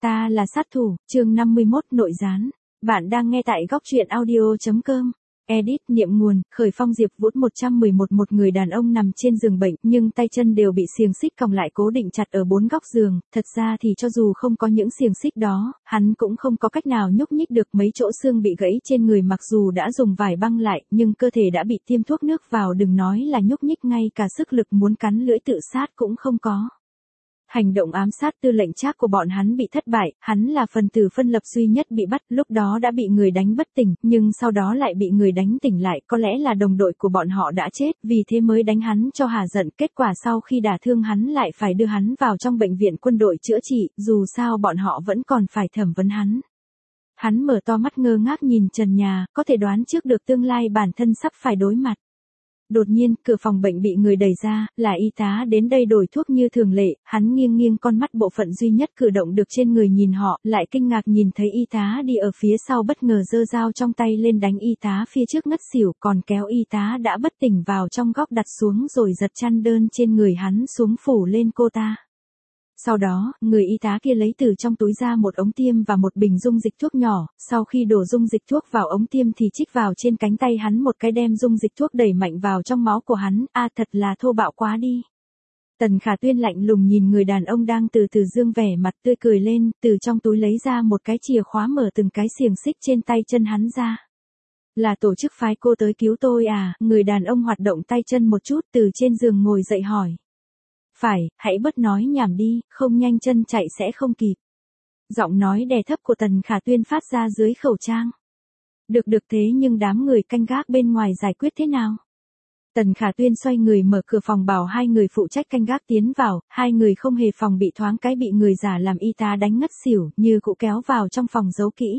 Ta là sát thủ, chương 51 nội gián. Bạn đang nghe tại góc truyện audio.com. Edit niệm nguồn, khởi phong Diệp Vũ 111. Một người đàn ông nằm trên giường bệnh nhưng tay chân đều bị xiềng xích còng lại cố định chặt ở bốn góc giường. Thật ra thì cho dù không có những xiềng xích đó, hắn cũng không có cách nào nhúc nhích được. Mấy chỗ xương bị gãy trên người mặc dù đã dùng vải băng lại nhưng cơ thể đã bị tiêm thuốc nước vào, đừng nói là nhúc nhích, ngay cả sức lực muốn cắn lưỡi tự sát cũng không có. Hành động ám sát Tư lệnh Trác của bọn hắn bị thất bại, hắn là phần tử phân lập duy nhất bị bắt, lúc đó đã bị người đánh bất tỉnh, nhưng sau đó lại bị người đánh tỉnh lại, có lẽ là đồng đội của bọn họ đã chết, vì thế mới đánh hắn cho hả giận. Kết quả sau khi đả thương hắn lại phải đưa hắn vào trong bệnh viện quân đội chữa trị, dù sao bọn họ vẫn còn phải thẩm vấn hắn. Hắn mở to mắt ngơ ngác nhìn trần nhà, có thể đoán trước được tương lai bản thân sắp phải đối mặt. Đột nhiên, cửa phòng bệnh bị người đẩy ra, là y tá đến đây đổi thuốc như thường lệ, hắn nghiêng nghiêng con mắt, bộ phận duy nhất cử động được trên người nhìn họ, lại kinh ngạc nhìn thấy y tá đi ở phía sau bất ngờ giơ dao trong tay lên đánh y tá phía trước ngất xỉu, còn kéo y tá đã bất tỉnh vào trong góc đặt xuống rồi giật chăn đơn trên người hắn xuống phủ lên cô ta. Sau đó, người y tá kia lấy từ trong túi ra một ống tiêm và một bình dung dịch thuốc nhỏ, sau khi đổ dung dịch thuốc vào ống tiêm thì chích vào trên cánh tay hắn một cái, đem dung dịch thuốc đẩy mạnh vào trong máu của hắn. Thật là thô bạo quá đi. Tần Khả Tuyên lạnh lùng nhìn người đàn ông đang từ từ dương vẻ mặt tươi cười lên, từ trong túi lấy ra một cái chìa khóa mở từng cái xiềng xích trên tay chân hắn ra. Là tổ chức phái cô tới cứu tôi à? Người đàn ông hoạt động tay chân một chút từ trên giường ngồi dậy hỏi. Phải, hãy bớt nói nhảm đi, không nhanh chân chạy sẽ không kịp. Giọng nói đè thấp của Tần Khả Tuyên phát ra dưới khẩu trang. Được thế nhưng đám người canh gác bên ngoài giải quyết thế nào? Tần Khả Tuyên xoay người mở cửa phòng bảo hai người phụ trách canh gác tiến vào, hai người không hề phòng bị, thoáng cái bị người giả làm y tá đánh ngất xỉu, như cụ kéo vào trong phòng giấu kỹ.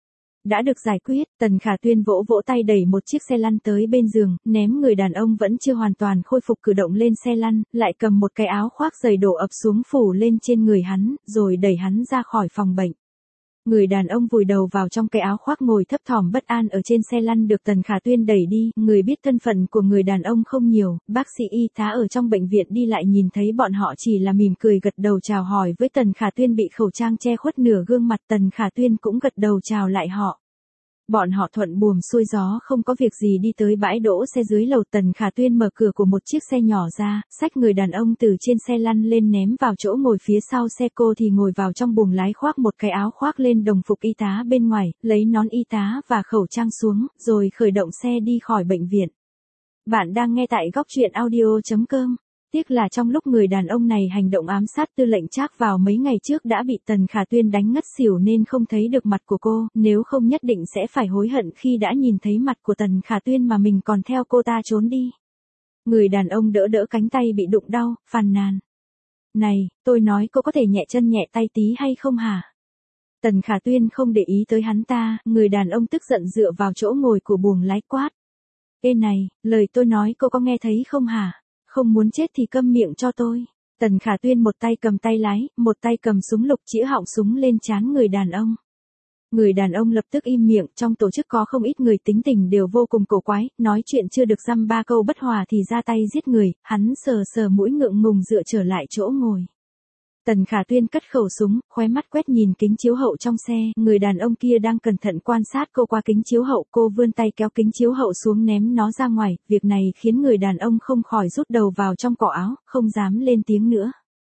Đã được giải quyết, Tần Khả Tuyên vỗ vỗ tay đẩy một chiếc xe lăn tới bên giường, ném người đàn ông vẫn chưa hoàn toàn khôi phục cử động lên xe lăn, lại cầm một cái áo khoác dày đổ ập xuống phủ lên trên người hắn, rồi đẩy hắn ra khỏi phòng bệnh. Người đàn ông vùi đầu vào trong cái áo khoác ngồi thấp thỏm bất an ở trên xe lăn được Tần Khả Tuyên đẩy đi. Người biết thân phận của người đàn ông không nhiều, bác sĩ y tá ở trong bệnh viện đi lại nhìn thấy bọn họ chỉ là mỉm cười gật đầu chào hỏi với Tần Khả Tuyên, bị khẩu trang che khuất nửa gương mặt. Tần Khả Tuyên cũng gật đầu chào lại họ. Bọn họ thuận buồm xuôi gió không có việc gì đi tới bãi đỗ xe dưới lầu. Tần Khả Tuyên mở cửa của một chiếc xe nhỏ ra, xách người đàn ông từ trên xe lăn lên ném vào chỗ ngồi phía sau xe, cô thì ngồi vào trong buồng lái khoác một cái áo khoác lên đồng phục y tá bên ngoài, lấy nón y tá và khẩu trang xuống, rồi khởi động xe đi khỏi bệnh viện. Bạn đang nghe tại góc truyện audio.com. Tiếc là trong lúc người đàn ông này hành động ám sát Tư lệnh Trác vào mấy ngày trước đã bị Tần Khả Tuyên đánh ngất xỉu nên không thấy được mặt của cô, nếu không nhất định sẽ phải hối hận khi đã nhìn thấy mặt của Tần Khả Tuyên mà mình còn theo cô ta trốn đi. Người đàn ông đỡ đỡ cánh tay bị đụng đau, phàn nàn. Này, tôi nói cô có thể nhẹ chân nhẹ tay tí hay không hả? Tần Khả Tuyên không để ý tới hắn ta, người đàn ông tức giận dựa vào chỗ ngồi của buồng lái quát. Ê này, lời tôi nói cô có nghe thấy không hả? Không muốn chết thì câm miệng cho tôi. Tần Khả Tuyên một tay cầm tay lái, một tay cầm súng lục chĩa họng súng lên trán người đàn ông. Người đàn ông lập tức im miệng, trong tổ chức có không ít người tính tình đều vô cùng cổ quái, nói chuyện chưa được dăm ba câu bất hòa thì ra tay giết người. Hắn sờ sờ mũi ngượng ngùng dựa trở lại chỗ ngồi. Tần Khả Tuyên cất khẩu súng, khóe mắt quét nhìn kính chiếu hậu trong xe, người đàn ông kia đang cẩn thận quan sát cô qua kính chiếu hậu, cô vươn tay kéo kính chiếu hậu xuống ném nó ra ngoài, việc này khiến người đàn ông không khỏi rút đầu vào trong cổ áo, không dám lên tiếng nữa.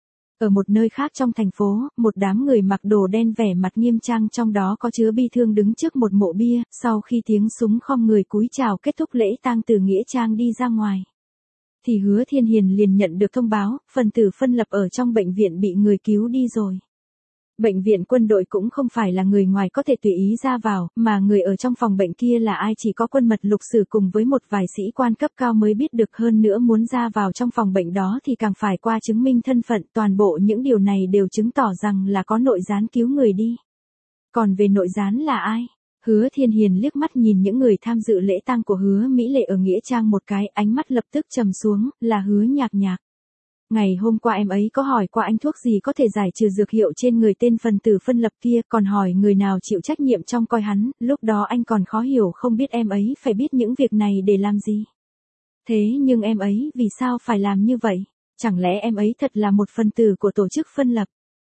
Ở một nơi khác trong thành phố, một đám người mặc đồ đen vẻ mặt nghiêm trang, trong đó có chứa bi thương, đứng trước một mộ bia, sau khi tiếng súng khom người cúi chào kết thúc lễ tang từ nghĩa trang đi ra ngoài. Thì Hứa Thiên Hiền liền nhận được thông báo, phần tử phân lập ở trong bệnh viện bị người cứu đi rồi. Bệnh viện quân đội cũng không phải là người ngoài có thể tùy ý ra vào, mà người ở trong phòng bệnh kia là ai chỉ có Quân Mật Lục Sử cùng với một vài sĩ quan cấp cao mới biết được, hơn nữa muốn ra vào trong phòng bệnh đó thì càng phải qua chứng minh thân phận, toàn bộ những điều này đều chứng tỏ rằng là có nội gián cứu người đi. Còn về nội gián là ai? Hứa Thiên Hiền liếc mắt nhìn những người tham dự lễ tang của Hứa Mỹ Lệ ở nghĩa trang một cái, ánh mắt lập tức trầm xuống, là Hứa Nhạc Nhạc. Ngày hôm qua em ấy có hỏi qua anh thuốc gì có thể giải trừ dược hiệu trên người tên phần tử phân lập kia, còn hỏi người nào chịu trách nhiệm trong coi hắn, lúc đó anh còn khó hiểu không biết em ấy phải biết những việc này để làm gì. Thế nhưng em ấy vì sao phải làm như vậy? Chẳng lẽ em ấy thật là một phần tử của tổ chức phân lập?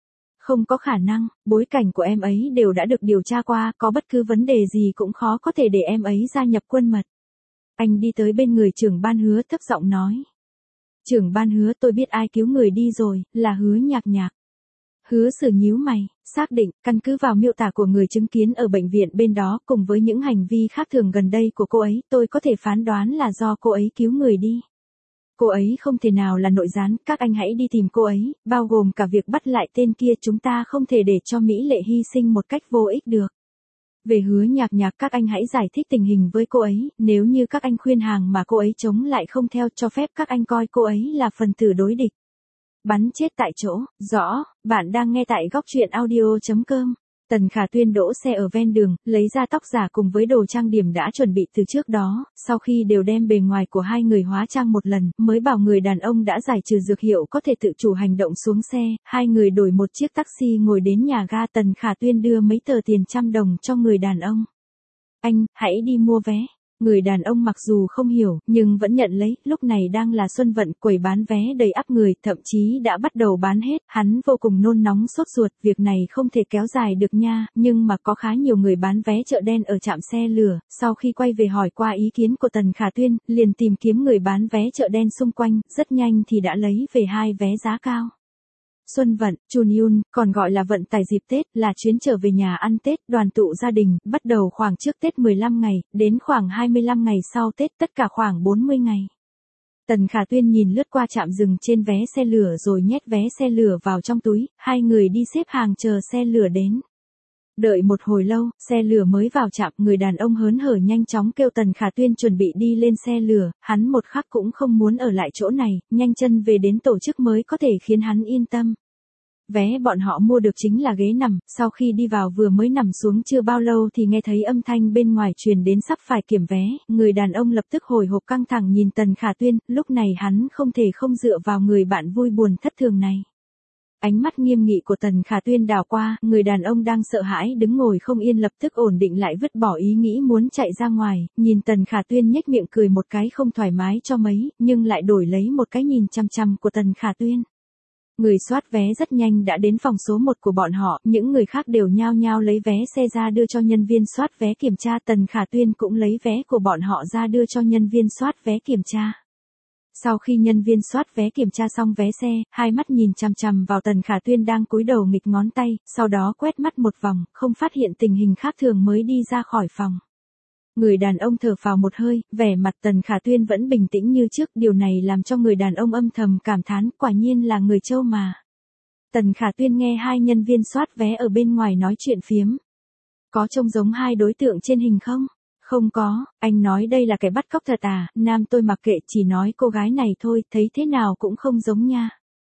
Không có khả năng, bối cảnh của em ấy đều đã được điều tra qua, có bất cứ vấn đề gì cũng khó có thể để em ấy gia nhập quân mật. Anh đi tới bên người trưởng ban Hứa thấp giọng nói. Trưởng ban Hứa, tôi biết ai cứu người đi rồi, là Hứa Nhạc Nhạc. Hứa Sử nhíu mày, xác định, căn cứ vào miêu tả của người chứng kiến ở bệnh viện bên đó cùng với những hành vi khác thường gần đây của cô ấy, tôi có thể phán đoán là do cô ấy cứu người đi. Cô ấy không thể nào là nội gián, các anh hãy đi tìm cô ấy, bao gồm cả việc bắt lại tên kia, chúng ta không thể để cho Mỹ Lệ hy sinh một cách vô ích được. Về Hứa Nhạc Nhạc, các anh hãy giải thích tình hình với cô ấy, nếu như các anh khuyên hàng mà cô ấy chống lại không theo cho phép, các anh coi cô ấy là phần tử đối địch. Bắn chết tại chỗ, rõ, bạn đang nghe tại góc truyện audio.com. Tần Khả Tuyên đỗ xe ở ven đường, lấy ra tóc giả cùng với đồ trang điểm đã chuẩn bị từ trước đó, sau khi đều đem bề ngoài của hai người hóa trang một lần, mới bảo người đàn ông đã giải trừ dược hiệu có thể tự chủ hành động xuống xe, hai người đổi một chiếc taxi ngồi đến nhà ga. Tần Khả Tuyên đưa mấy tờ tiền $100 cho người đàn ông. Anh, hãy đi mua vé. Người đàn ông mặc dù không hiểu, nhưng vẫn nhận lấy, lúc này đang là xuân vận, quầy bán vé đầy ắp người, thậm chí đã bắt đầu bán hết, hắn vô cùng nôn nóng sốt ruột, việc này không thể kéo dài được nha, nhưng mà có khá nhiều người bán vé chợ đen ở trạm xe lửa, sau khi quay về hỏi qua ý kiến của Tần Khả Tuyên, liền tìm kiếm người bán vé chợ đen xung quanh, rất nhanh thì đã lấy về 2 vé giá cao. Xuân vận, Chunyun, còn gọi là vận tải dịp Tết, là chuyến trở về nhà ăn Tết, đoàn tụ gia đình, bắt đầu khoảng trước Tết 15 ngày, đến khoảng 25 ngày sau Tết, tất cả khoảng 40 ngày. Tần Khả Tuyên nhìn lướt qua trạm dừng trên vé xe lửa rồi nhét vé xe lửa vào trong túi, hai người đi xếp hàng chờ xe lửa đến. Đợi một hồi lâu, xe lửa mới vào trạm, người đàn ông hớn hở nhanh chóng kêu Tần Khả Tuyên chuẩn bị đi lên xe lửa, hắn một khắc cũng không muốn ở lại chỗ này, nhanh chân về đến tổ chức mới có thể khiến hắn yên tâm. Vé bọn họ mua được chính là ghế nằm, sau khi đi vào vừa mới nằm xuống chưa bao lâu thì nghe thấy âm thanh bên ngoài truyền đến sắp phải kiểm vé, người đàn ông lập tức hồi hộp căng thẳng nhìn Tần Khả Tuyên, lúc này hắn không thể không dựa vào người bạn vui buồn thất thường này. Ánh mắt nghiêm nghị của Tần Khả Tuyên đảo qua, người đàn ông đang sợ hãi đứng ngồi không yên lập tức ổn định lại, vứt bỏ ý nghĩ muốn chạy ra ngoài, nhìn Tần Khả Tuyên nhếch miệng cười một cái không thoải mái cho mấy, nhưng lại đổi lấy một cái nhìn chằm chằm của Tần Khả Tuyên. Người soát vé rất nhanh đã đến phòng số 1 của bọn họ, những người khác đều nhao nhao lấy vé xe ra đưa cho nhân viên soát vé kiểm tra, Tần Khả Tuyên cũng lấy vé của bọn họ ra đưa cho nhân viên soát vé kiểm tra. Sau khi nhân viên soát vé kiểm tra xong vé xe, hai mắt nhìn chằm chằm vào Tần Khả Tuyên đang cúi đầu nghịch ngón tay, sau đó quét mắt một vòng, không phát hiện tình hình khác thường mới đi ra khỏi phòng. Người đàn ông thở phào một hơi, vẻ mặt Tần Khả Tuyên vẫn bình tĩnh như trước, điều này làm cho người đàn ông âm thầm cảm thán, quả nhiên là người Châu mà. Tần Khả Tuyên nghe hai nhân viên soát vé ở bên ngoài nói chuyện phiếm. Có trông giống hai đối tượng trên hình không? Không có, anh nói đây là kẻ bắt cóc thật à? Nam tôi mặc kệ, chỉ nói cô gái này thôi, thấy thế nào cũng không giống nha.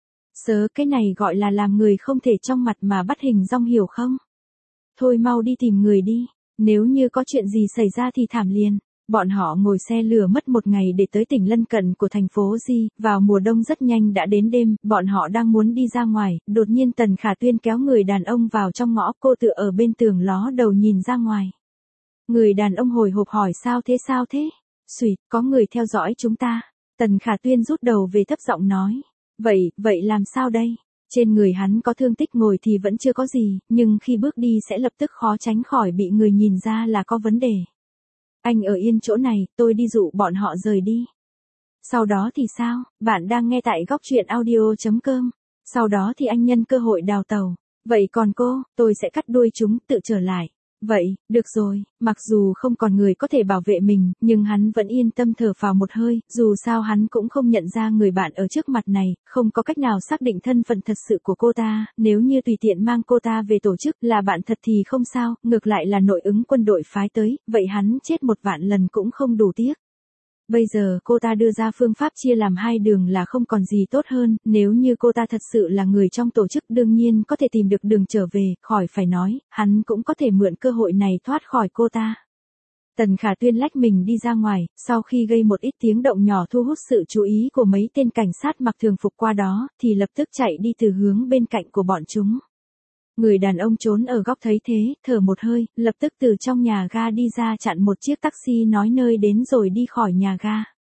Sớ, cái này gọi là làm người không thể trong mặt mà bắt hình dong, hiểu không? Thôi mau đi tìm người đi. Nếu như có chuyện gì xảy ra thì thảm liền. Bọn họ ngồi xe lửa mất một ngày để tới tỉnh lân cận của thành phố Di, vào mùa đông rất nhanh đã đến đêm, bọn họ đang muốn đi ra ngoài, đột nhiên Tần Khả Tuyên kéo người đàn ông vào trong ngõ, cô tựa ở bên tường ló đầu nhìn ra ngoài. Người đàn ông hồi hộp hỏi sao thế? Xùi, có người theo dõi chúng ta. Tần Khả Tuyên rút đầu về thấp giọng nói. Vậy làm sao đây? Trên người hắn có thương tích, ngồi thì vẫn chưa có gì, nhưng khi bước đi sẽ lập tức khó tránh khỏi bị người nhìn ra là có vấn đề. Anh ở yên chỗ này, tôi đi dụ bọn họ rời đi. Sau đó thì sao? Bạn đang nghe tại góc truyện audio.com. Sau đó thì anh nhân cơ hội đào tàu. Vậy còn cô, tôi sẽ cắt đuôi chúng, tự trở lại. Vậy, được rồi, mặc dù không còn người có thể bảo vệ mình, nhưng hắn vẫn yên tâm thở phào một hơi, dù sao hắn cũng không nhận ra người bạn ở trước mặt này, không có cách nào xác định thân phận thật sự của cô ta, nếu như tùy tiện mang cô ta về tổ chức là bạn thật thì không sao, ngược lại là nội ứng quân đội phái tới, vậy hắn chết 1.000.000 lần cũng không đủ tiếc. Bây giờ cô ta đưa ra phương pháp chia làm 2 đường là không còn gì tốt hơn, nếu như cô ta thật sự là người trong tổ chức đương nhiên có thể tìm được đường trở về, khỏi phải nói, hắn cũng có thể mượn cơ hội này thoát khỏi cô ta. Tần Khả Tuyên lách mình đi ra ngoài, sau khi gây một ít tiếng động nhỏ thu hút sự chú ý của mấy tên cảnh sát mặc thường phục qua đó, thì lập tức chạy đi từ hướng bên cạnh của bọn chúng. Người đàn ông trốn ở góc thấy thế, thở một hơi, lập tức từ trong nhà ga đi ra chặn một chiếc taxi nói nơi đến rồi đi khỏi nhà ga.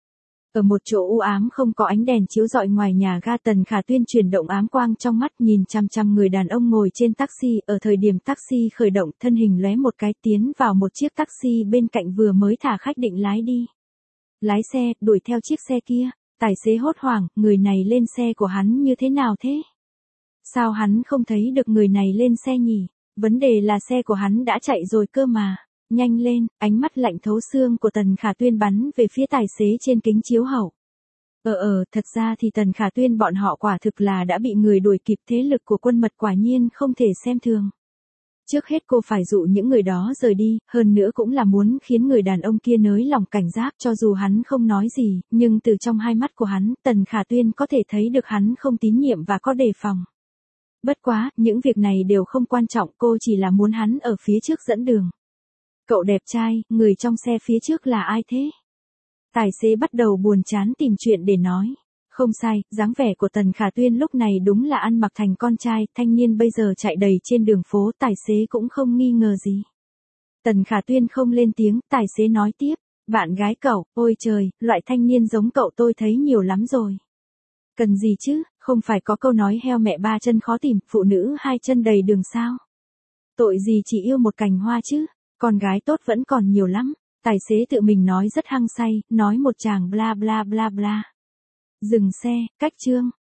Ở một chỗ u ám không có ánh đèn chiếu rọi ngoài nhà ga, Tần Khả Tuyên chuyển động ám quang trong mắt, nhìn chằm chằm người đàn ông ngồi trên taxi. Ở thời điểm taxi khởi động, thân hình lóe một cái tiến vào một chiếc taxi bên cạnh vừa mới thả khách định lái đi. Lái xe, đuổi theo chiếc xe kia. Tài xế hốt hoảng, người này lên xe của hắn như thế nào thế? Sao hắn không thấy được người này lên xe nhỉ? Vấn đề là xe của hắn đã chạy rồi cơ mà. Nhanh lên, ánh mắt lạnh thấu xương của Tần Khả Tuyên bắn về phía tài xế trên kính chiếu hậu. Thật ra thì Tần Khả Tuyên bọn họ quả thực là đã bị người đuổi kịp, thế lực của quân mật quả nhiên không thể xem thường. Trước hết cô phải dụ những người đó rời đi, hơn nữa cũng là muốn khiến người đàn ông kia nới lòng cảnh giác. Cho dù hắn không nói gì, nhưng từ trong hai mắt của hắn, Tần Khả Tuyên có thể thấy được hắn không tín nhiệm và có đề phòng. Bất quá, những việc này đều không quan trọng, cô chỉ là muốn hắn ở phía trước dẫn đường. Cậu đẹp trai, người trong xe phía trước là ai thế? Tài xế bắt đầu buồn chán tìm chuyện để nói. Không sai, dáng vẻ của Tần Khả Tuyên lúc này đúng là ăn mặc thành con trai, thanh niên bây giờ chạy đầy trên đường phố, tài xế cũng không nghi ngờ gì. Tần Khả Tuyên không lên tiếng, tài xế nói tiếp, bạn gái cậu, ôi trời, loại thanh niên giống cậu tôi thấy nhiều lắm rồi. Cần gì chứ, không phải có câu nói heo mẹ ba chân khó tìm, phụ nữ hai chân đầy đường sao? Tội gì chỉ yêu một cành hoa chứ, con gái tốt vẫn còn nhiều lắm. Tài xế tự mình nói rất hăng say, nói một tràng bla bla bla bla. Dừng xe, cách chương.